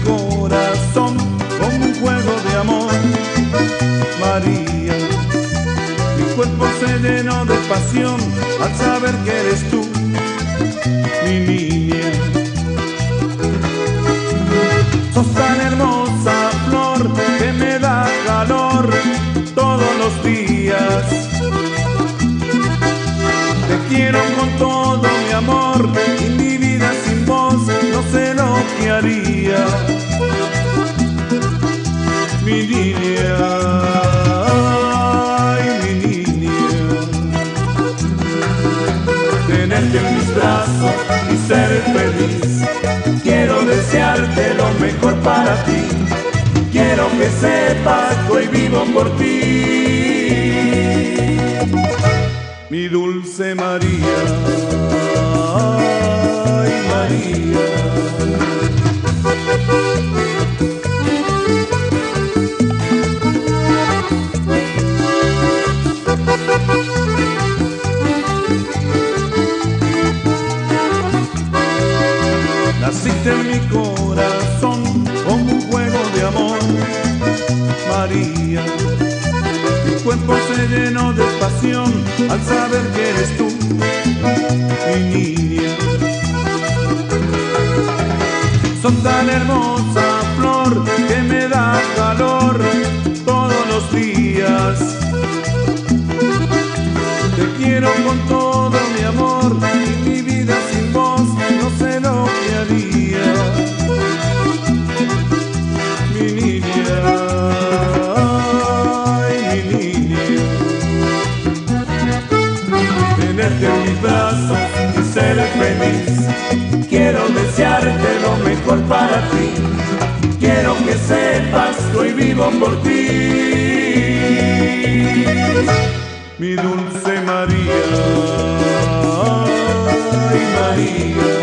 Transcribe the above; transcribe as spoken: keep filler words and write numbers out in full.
corazón como un juego de amor. María, mi cuerpo se llenó de pasión al saber que eres tú, mi niña. Sos tan hermosa flor que me da calor todos los días. Te quiero con todo mi amor y mi vida sin vos no sé lo que haría. Mi niña, ay mi niña, tenerte en mis brazos y ser feliz. Quiero desearte lo mejor para ti. Quiero que sepas que hoy vivo por ti. Mi dulce María, ay María. Naciste en mi corazón como un juego de amor, María. Mi cuerpo se llenó de pasión al saber que eres tú, mi niña. Sos tan hermosa flor que me da calor todos los días. Te quiero con todo mi amor y mi vida sin vos no sé lo que haría. Mi niña, ay mi niña, tenerte en mis brazos y ser feliz. Quiero desearte lo mejor para ti. Quiero que sepas que hoy vivo por ti. Mi dulce María, ay María.